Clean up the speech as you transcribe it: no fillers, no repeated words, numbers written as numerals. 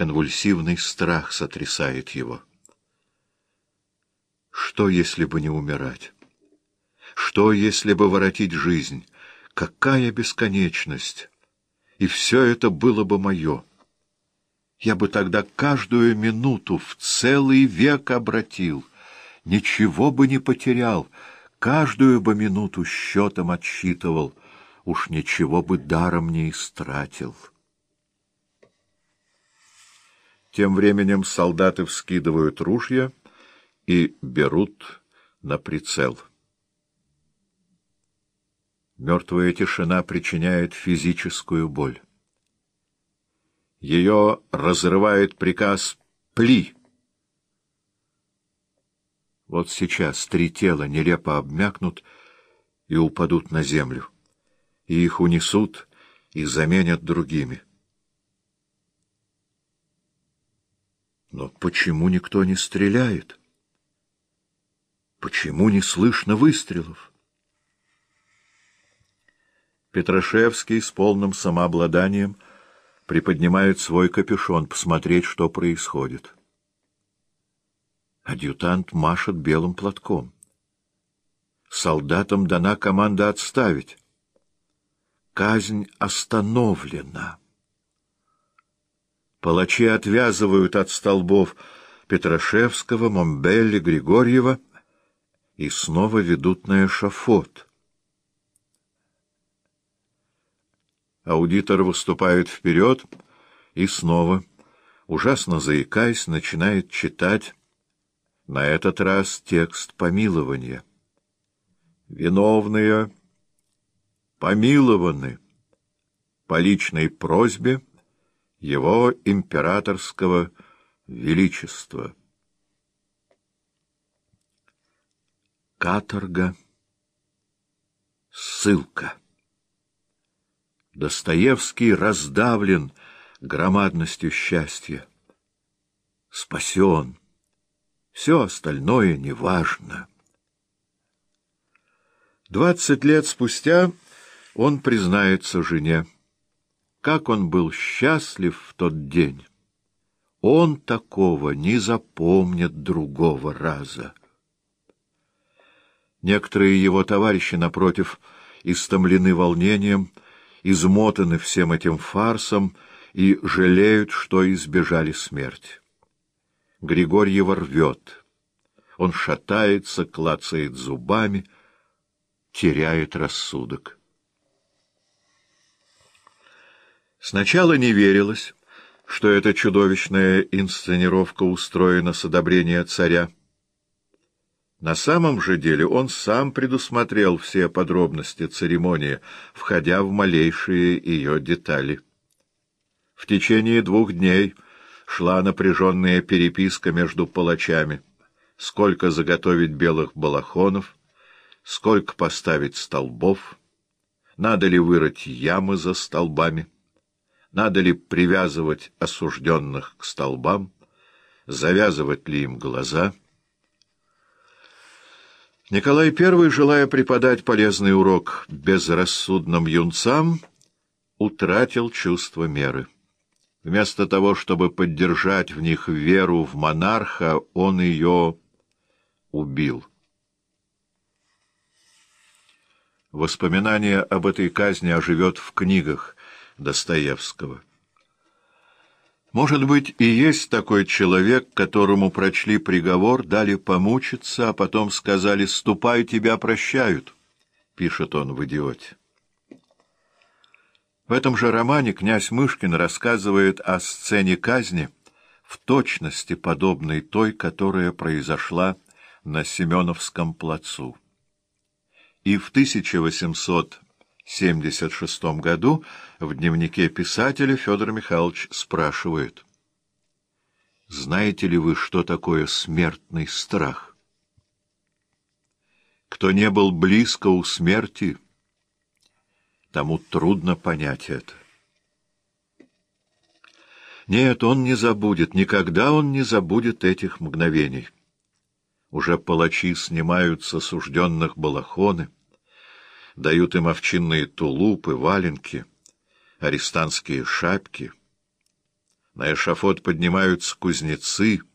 Конвульсивный страх сотрясает его. Что, если бы не умирать? Что, если бы воротить жизнь? Какая бесконечность! И все это было бы мое. Я бы тогда каждую минуту в целый век обратил, ничего бы не потерял, каждую бы минуту счетом отсчитывал, уж ничего бы даром не истратил. Тем временем солдаты вскидывают ружья и берут на прицел. Мертвая тишина причиняет физическую боль. Ее разрывает приказ «Пли!». Вот сейчас 3 тела нелепо обмякнут и упадут на землю, и их унесут и заменят другими. Но почему никто не стреляет? Почему не слышно выстрелов? Петрашевский с полным самообладанием приподнимает свой капюшон, посмотреть, что происходит. Адъютант машет белым платком. Солдатам дана команда отставить. Казнь остановлена. Палачи отвязывают от столбов Петрашевского, Момбелли, Григорьева и снова ведут на эшафот. Аудитор выступает вперед и снова, ужасно заикаясь, начинает читать, на этот раз текст помилования. «Виновные помилованы по личной просьбе Его императорского величества». Каторга, ссылка. Достоевский раздавлен громадностью счастья. Спасен. Все остальное неважно. 20 лет спустя он признается жене, как он был счастлив в тот день. Он такого не запомнит другого раза. Некоторые его товарищи, напротив, истомлены волнением, измотаны всем этим фарсом и жалеют, что избежали смерти. Григорьева рвет. Он шатается, клацает зубами, теряет рассудок. Сначала не верилось, что эта чудовищная инсценировка устроена с одобрения царя. На самом же деле он сам предусмотрел все подробности церемонии, входя в малейшие ее детали. В течение 2 дней шла напряженная переписка между палачами. Сколько заготовить белых балахонов, сколько поставить столбов, надо ли вырыть ямы за столбами, надо ли привязывать осужденных к столбам, завязывать ли им глаза. Николай I, желая преподать полезный урок безрассудным юнцам, утратил чувство меры. Вместо того, чтобы поддержать в них веру в монарха, он ее убил. Воспоминание об этой казни оживет в книгах Достоевского. Может быть, и есть такой человек, которому прочли приговор, дали помучиться, а потом сказали «ступай, тебя прощают», — пишет он в «Идиоте». В этом же романе князь Мышкин рассказывает о сцене казни, в точности подобной той, которая произошла на Семеновском плацу. И в 1876 году в дневнике писателя Федор Михайлович спрашивает: «Знаете ли вы, что такое смертный страх? Кто не был близко у смерти, тому трудно понять это». Нет, он не забудет, никогда он не забудет этих мгновений. Уже палачи снимают с осужденных балахоны, дают им овчинные тулупы, валенки, арестантские шапки. На эшафот поднимаются кузнецы,